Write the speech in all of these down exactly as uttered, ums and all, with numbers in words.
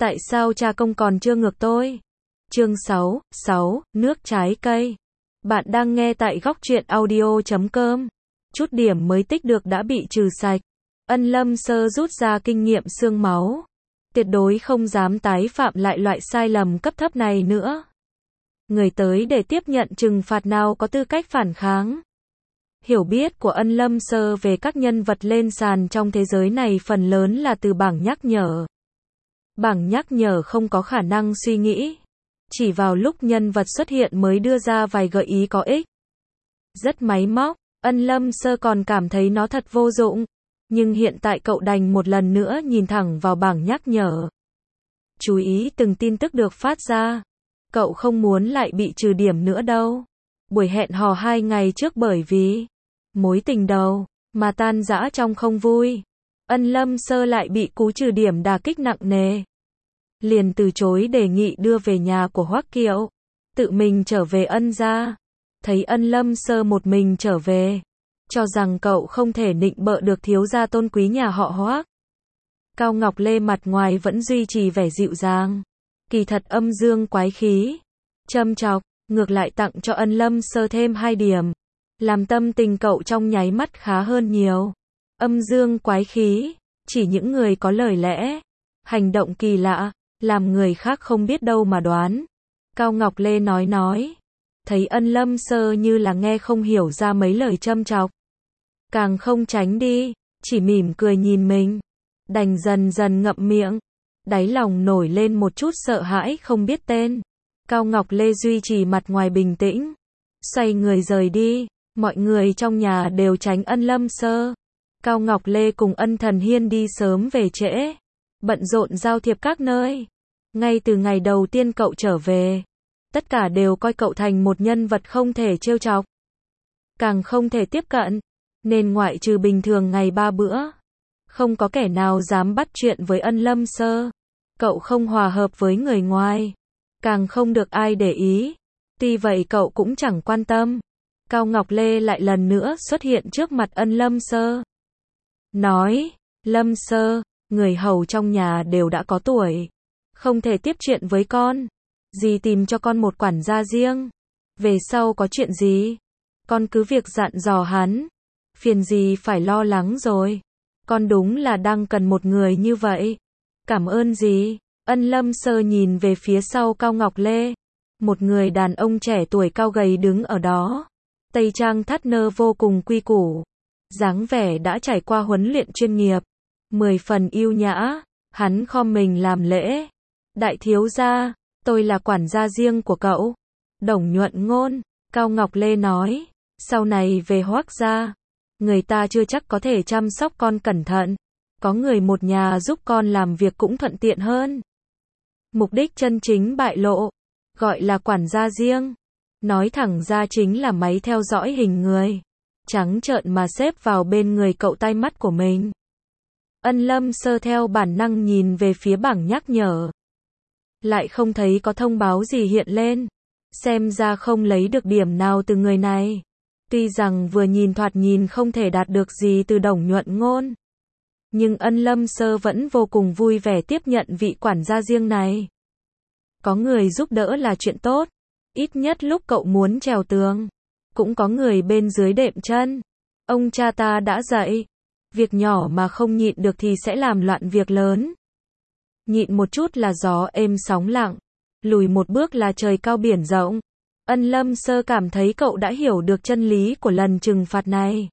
Tại sao cha công còn chưa ngược tôi? Chương sáu, sáu, nước trái cây. Bạn đang nghe tại góc truyện audio chấm com. Chút điểm mới tích được đã bị trừ sạch. Ân Lâm Sơ rút ra kinh nghiệm xương máu. Tuyệt đối không dám tái phạm lại loại sai lầm cấp thấp này nữa. Người tới để tiếp nhận trừng phạt nào có tư cách phản kháng. Hiểu biết của Ân Lâm Sơ về các nhân vật lên sàn trong thế giới này phần lớn là từ bảng nhắc nhở. Bảng nhắc nhở không có khả năng suy nghĩ. Chỉ vào lúc nhân vật xuất hiện mới đưa ra vài gợi ý có ích. Rất máy móc, Ân Lâm Sơ còn cảm thấy nó thật vô dụng. Nhưng hiện tại cậu đành một lần nữa nhìn thẳng vào bảng nhắc nhở. Chú ý từng tin tức được phát ra. Cậu không muốn lại bị trừ điểm nữa đâu. Buổi hẹn hò hai ngày trước bởi vì mối tình đầu mà tan rã trong không vui. Ân Lâm Sơ lại bị cú trừ điểm đả kích nặng nề. Liền từ chối đề nghị đưa về nhà của Hoắc Kiệu. Tự mình trở về Ân gia. Thấy Ân Lâm Sơ một mình trở về. Cho rằng cậu không thể nịnh bợ được thiếu gia tôn quý nhà họ Hoắc. Cao Ngọc Lê mặt ngoài vẫn duy trì vẻ dịu dàng. Kỳ thật âm dương quái khí. Châm chọc, ngược lại tặng cho Ân Lâm Sơ thêm hai điểm. Làm tâm tình cậu trong nháy mắt khá hơn nhiều. Âm dương quái khí, chỉ những người có lời lẽ, hành động kỳ lạ, làm người khác không biết đâu mà đoán. Cao Ngọc Lê nói nói. Thấy Ân Lâm Sơ như là nghe không hiểu ra mấy lời châm chọc. Càng không tránh đi, chỉ mỉm cười nhìn mình. Đành dần dần ngậm miệng. Đáy lòng nổi lên một chút sợ hãi không biết tên. Cao Ngọc Lê duy trì mặt ngoài bình tĩnh. Xoay người rời đi. Mọi người trong nhà đều tránh Ân Lâm Sơ. Cao Ngọc Lê cùng Ân Thần Hiên đi sớm về trễ. Bận rộn giao thiệp các nơi. Ngay từ ngày đầu tiên cậu trở về. Tất cả đều coi cậu thành một nhân vật không thể trêu chọc. Càng không thể tiếp cận. Nên ngoại trừ bình thường ngày ba bữa. Không có kẻ nào dám bắt chuyện với Ân Lâm Sơ. Cậu không hòa hợp với người ngoài. Càng không được ai để ý. Tuy vậy cậu cũng chẳng quan tâm. Cao Ngọc Lê lại lần nữa xuất hiện trước mặt Ân Lâm Sơ. Nói, Lâm Sơ, người hầu trong nhà đều đã có tuổi. Không thể tiếp chuyện với con. Dì tìm cho con một quản gia riêng. Về sau có chuyện gì? Con cứ việc dặn dò hắn. Phiền gì phải lo lắng rồi. Con đúng là đang cần một người như vậy. Cảm ơn dì. Ân Lâm Sơ nhìn về phía sau Cao Ngọc Lê. Một người đàn ông trẻ tuổi cao gầy đứng ở đó. Tây trang thắt nơ vô cùng quy củ. Dáng vẻ đã trải qua huấn luyện chuyên nghiệp. Mười phần yêu nhã. Hắn khom mình làm lễ. Đại thiếu gia, tôi là quản gia riêng của cậu. Đồng Nhuận Ngôn. Cao Ngọc Lê nói. Sau này về Hoắc gia. Người ta chưa chắc có thể chăm sóc con cẩn thận. Có người một nhà giúp con làm việc cũng thuận tiện hơn. Mục đích chân chính bại lộ. Gọi là quản gia riêng. Nói thẳng ra chính là máy theo dõi hình người. Trắng trợn mà xếp vào bên người cậu tai mắt của mình. Ân Lâm Sơ theo bản năng nhìn về phía bảng nhắc nhở. Lại không thấy có thông báo gì hiện lên. Xem ra không lấy được điểm nào từ người này. Tuy rằng vừa nhìn thoạt nhìn không thể đạt được gì từ Đồng Nhuận Ngôn. Nhưng Ân Lâm Sơ vẫn vô cùng vui vẻ tiếp nhận vị quản gia riêng này. Có người giúp đỡ là chuyện tốt. Ít nhất lúc cậu muốn trèo tường. Cũng có người bên dưới đệm chân. Ông cha ta đã dạy. Việc nhỏ mà không nhịn được thì sẽ làm loạn việc lớn. Nhịn một chút là gió êm sóng lặng. Lùi một bước là trời cao biển rộng. Ân Lâm Sơ cảm thấy cậu đã hiểu được chân lý của lần trừng phạt này.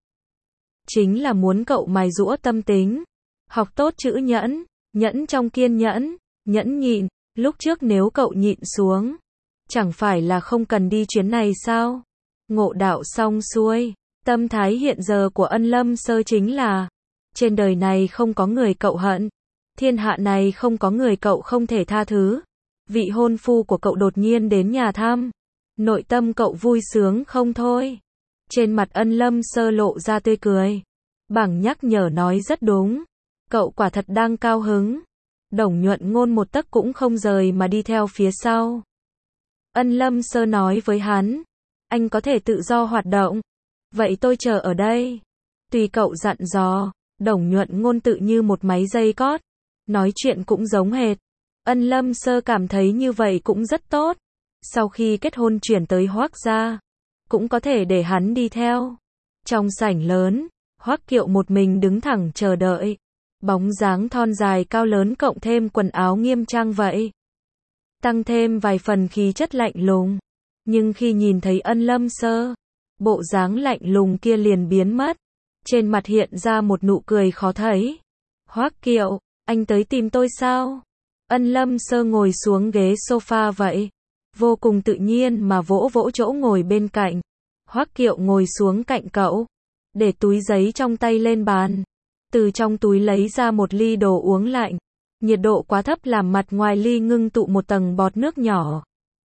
Chính là muốn cậu mài giũa tâm tính. Học tốt chữ nhẫn. Nhẫn trong kiên nhẫn. Nhẫn nhịn. Lúc trước nếu cậu nhịn xuống. Chẳng phải là không cần đi chuyến này sao? Ngộ đạo xong xuôi. Tâm thái hiện giờ của Ân Lâm Sơ chính là. Trên đời này không có người cậu hận. Thiên hạ này không có người cậu không thể tha thứ. Vị hôn phu của cậu đột nhiên đến nhà thăm. Nội tâm cậu vui sướng không thôi. Trên mặt Ân Lâm Sơ lộ ra tươi cười. Bảng nhắc nhở nói rất đúng. Cậu quả thật đang cao hứng. Đồng Nhuận Ngôn một tấc cũng không rời mà đi theo phía sau. Ân Lâm Sơ nói với hắn. Anh có thể tự do hoạt động. Vậy tôi chờ ở đây. Tùy cậu dặn dò. Đồng Nhuận Ngôn tự như một máy dây cót. Nói chuyện cũng giống hệt. Ân Lâm Sơ cảm thấy như vậy cũng rất tốt. Sau khi kết hôn chuyển tới Hoác gia, cũng có thể để hắn đi theo. Trong sảnh lớn, Hoác Kiệu một mình đứng thẳng chờ đợi. Bóng dáng thon dài cao lớn cộng thêm quần áo nghiêm trang vậy, tăng thêm vài phần khí chất lạnh lùng. Nhưng khi nhìn thấy Ân Lâm Sơ, bộ dáng lạnh lùng kia liền biến mất. Trên mặt hiện ra một nụ cười khó thấy. Hoác Kiệu, anh tới tìm tôi sao? Ân Lâm Sơ ngồi xuống ghế sofa vậy, vô cùng tự nhiên mà vỗ vỗ chỗ ngồi bên cạnh. Hoác Kiệu ngồi xuống cạnh cậu, để túi giấy trong tay lên bàn. Từ trong túi lấy ra một ly đồ uống lạnh. Nhiệt độ quá thấp làm mặt ngoài ly ngưng tụ một tầng bọt nước nhỏ.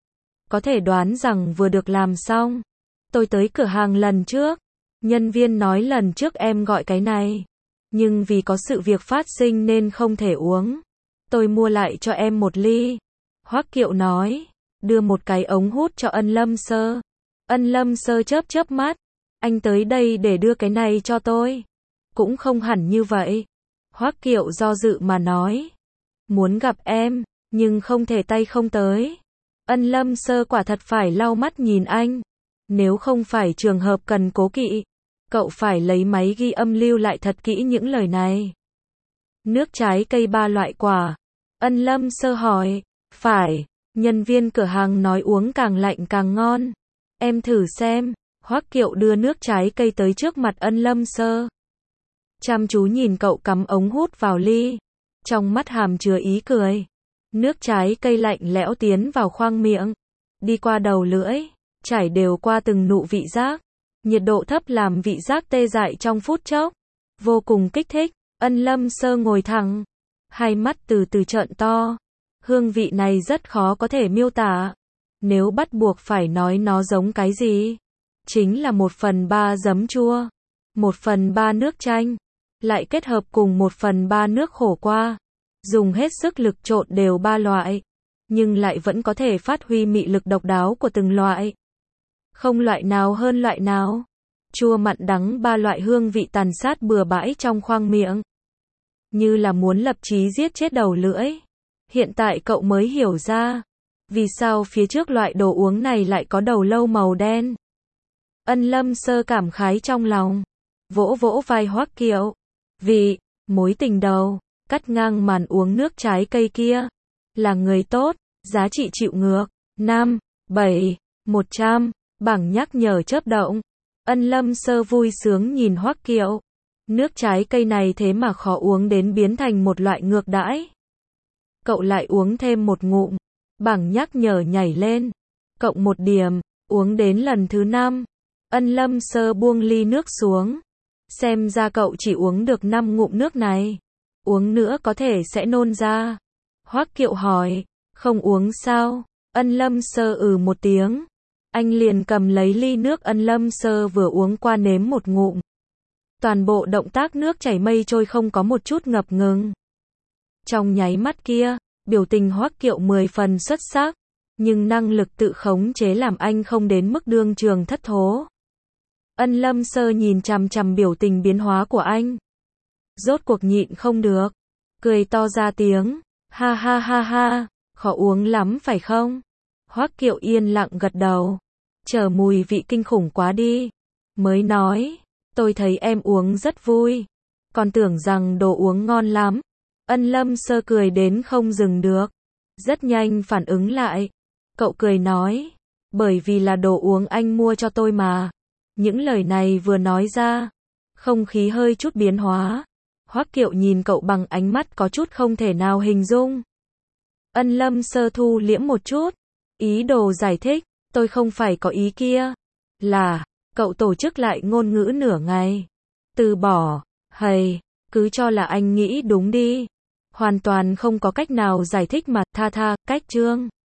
Có thể đoán rằng vừa được làm xong. Tôi tới cửa hàng lần trước. Nhân viên nói lần trước em gọi cái này. Nhưng vì có sự việc phát sinh nên không thể uống. Tôi mua lại cho em một ly. Hoác Kiệu nói. Đưa một cái ống hút cho Ân Lâm Sơ. Ân Lâm Sơ chớp chớp mắt. Anh tới đây để đưa cái này cho tôi. Cũng không hẳn như vậy. Hoác Kiệu do dự mà nói. Muốn gặp em, nhưng không thể tay không tới. Ân Lâm Sơ quả thật phải lau mắt nhìn anh. Nếu không phải trường hợp cần cố kỵ, cậu phải lấy máy ghi âm lưu lại thật kỹ những lời này. Nước trái cây ba loại quả. Ân Lâm Sơ hỏi. Phải. Nhân viên cửa hàng nói uống càng lạnh càng ngon. Em thử xem. Hoác Kiệu đưa nước trái cây tới trước mặt Ân Lâm Sơ. Chăm chú nhìn cậu cắm ống hút vào ly. Trong mắt hàm chứa ý cười. Nước trái cây lạnh lẽo tiến vào khoang miệng. Đi qua đầu lưỡi. Trải đều qua từng nụ vị giác. Nhiệt độ thấp làm vị giác tê dại trong phút chốc. Vô cùng kích thích. Ân Lâm Sơ ngồi thẳng. Hai mắt từ từ trợn to. Hương vị này rất khó có thể miêu tả. Nếu bắt buộc phải nói nó giống cái gì, chính là một phần ba giấm chua, một phần ba nước chanh, lại kết hợp cùng một phần ba nước khổ qua. Dùng hết sức lực trộn đều ba loại, nhưng lại vẫn có thể phát huy mị lực độc đáo của từng loại. Không loại nào hơn loại nào. Chua mặn đắng ba loại hương vị tàn sát bừa bãi trong khoang miệng. Như là muốn lập chí giết chết đầu lưỡi. Hiện tại cậu mới hiểu ra, vì sao phía trước loại đồ uống này lại có đầu lâu màu đen. Ân Lâm Sơ cảm khái trong lòng. Vỗ vỗ vai Hoác Kiệu. Vì, mối tình đầu, cắt ngang màn uống nước trái cây kia. Là người tốt, giá trị chịu ngược. Năm, bảy, một trăm, bảng nhắc nhở chớp động. Ân Lâm Sơ vui sướng nhìn Hoác Kiệu. Nước trái cây này thế mà khó uống đến biến thành một loại ngược đãi. Cậu lại uống thêm một ngụm. Bảng nhắc nhở nhảy lên. Cộng một điểm, uống đến lần thứ năm. Ân Lâm Sơ buông ly nước xuống. Xem ra cậu chỉ uống được năm ngụm nước này. Uống nữa có thể sẽ nôn ra. Hoác Kiệu hỏi. Không uống sao? Ân Lâm Sơ ừ một tiếng. Anh liền cầm lấy ly nước Ân Lâm Sơ vừa uống qua nếm một ngụm. Toàn bộ động tác nước chảy mây trôi không có một chút ngập ngừng. Trong nháy mắt kia, biểu tình Hoác Kiệu mười phần xuất sắc, nhưng năng lực tự khống chế làm anh không đến mức đương trường thất thố. Ân Lâm Sơ nhìn chằm chằm biểu tình biến hóa của anh. Rốt cuộc nhịn không được. Cười to ra tiếng. Ha ha ha ha, khó uống lắm phải không? Hoác Kiệu yên lặng gật đầu. Chờ mùi vị kinh khủng quá đi. Mới nói, tôi thấy em uống rất vui. Còn tưởng rằng đồ uống ngon lắm. Ân Lâm Sơ cười đến không dừng được. Rất nhanh phản ứng lại. Cậu cười nói. Bởi vì là đồ uống anh mua cho tôi mà. Những lời này vừa nói ra. Không khí hơi chút biến hóa. Hoác Kiệu nhìn cậu bằng ánh mắt có chút không thể nào hình dung. Ân Lâm Sơ thu liễm một chút. Ý đồ giải thích. Tôi không phải có ý kia. Là, cậu tổ chức lại ngôn ngữ nửa ngày. Từ bỏ. Hầy, cứ cho là anh nghĩ đúng đi. Hoàn toàn không có cách nào giải thích mà, tha tha, cách chương.